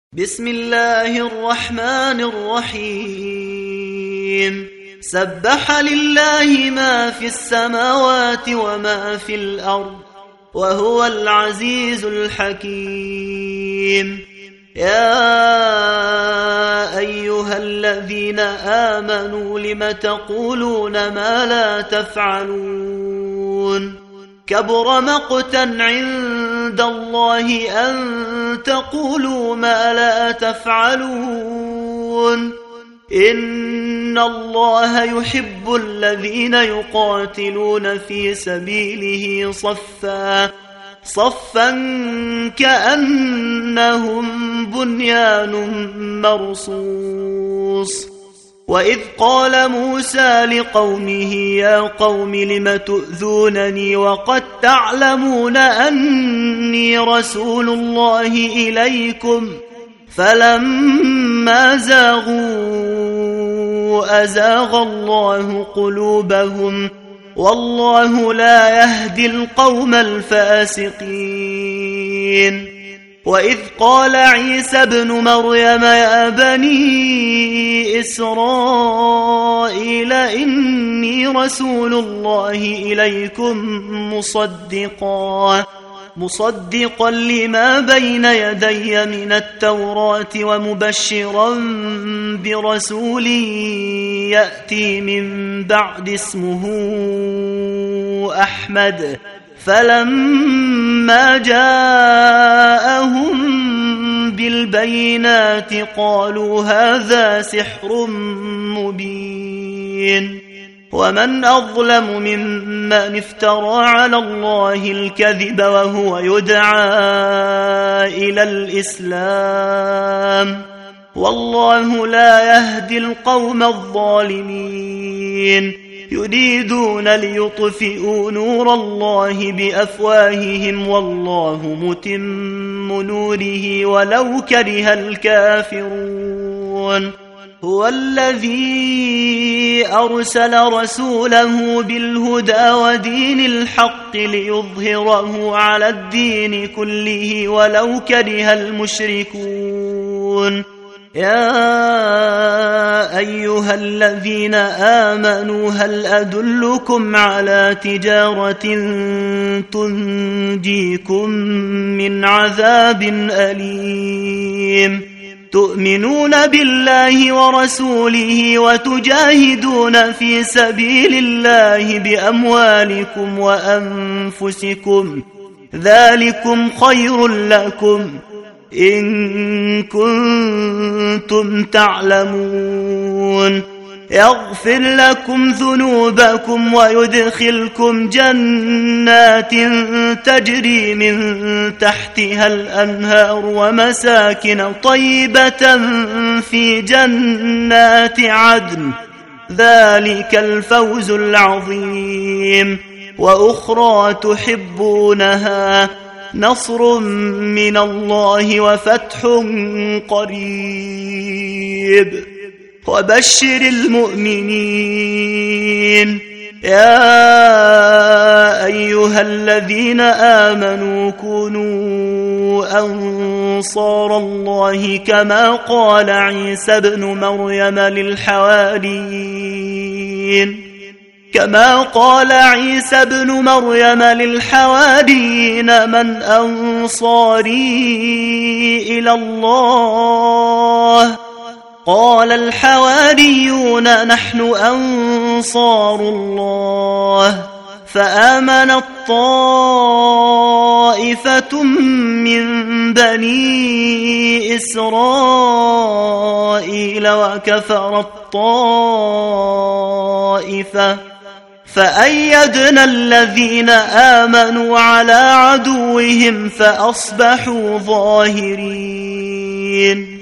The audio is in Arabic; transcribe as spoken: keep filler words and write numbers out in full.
بسم الله الرحمن الرحيم سبح لله ما في السماوات وما في الأرض وهو العزيز الحكيم. يا أيها الذين آمنوا لم تقولون ما لا تفعلون كبر مقتا عند الله أن تقولوا ما لا تفعلون. إن الله يحب الذين يقاتلون في سبيله صفا صفا كأنهم بنيان مرصوص. وإذ قال موسى لقومه يا قوم لم تؤذونني وقد تعلمون أني رسول الله إليكم فلما زاغوا أزاغ الله قلوبهم والله لا يهدي القوم الفاسقين. وإذ قال عيسى ابن مريم يا بني إسرائيل إني رسول الله إليكم مصدقا مصدقا لما بين يدي من التوراة ومبشرا برسول يأتي من بعد اسمه أحمد. فلما جاءهم بالبينات قالوا هذا سحر مبين. ومن أظلم ممن افترى على الله الكذب وهو يدعى إلى الإسلام والله لا يهدي القوم الظالمين. يريدون ليطفئوا نور الله بأفواههم والله متم نوره ولو كره الكافرون. هو الذي أرسل رسوله بالهدى ودين الحق ليظهره على الدين كله ولو كره المشركون. يا أيها الذين آمنوا هل أدلكم على تجارة تنجيكم من عذاب أليم تؤمنون بالله ورسوله وتجاهدون في سبيل الله بأموالكم وأنفسكم ذلكم خير لكم إن كنتم تعلمون. يغفر لكم ذنوبكم ويدخلكم جنات تجري من تحتها الأنهار ومساكن طيبة في جنات عدن ذلك الفوز العظيم. وأخرى تحبونها نصر من الله وفتح قريب وبشر المؤمنين. يا أيها الذين آمنوا كونوا أنصار الله كما قال عيسى ابن مريم للحواريين كما قال عيسى ابن مريم للحواريين من أنصاري إلى الله قال الحواريون نحن أنصار الله. فآمنت طائفة من بني إسرائيل وكفرت طائفة فأيدنا الذين آمنوا على عدوهم فأصبحوا ظاهرين.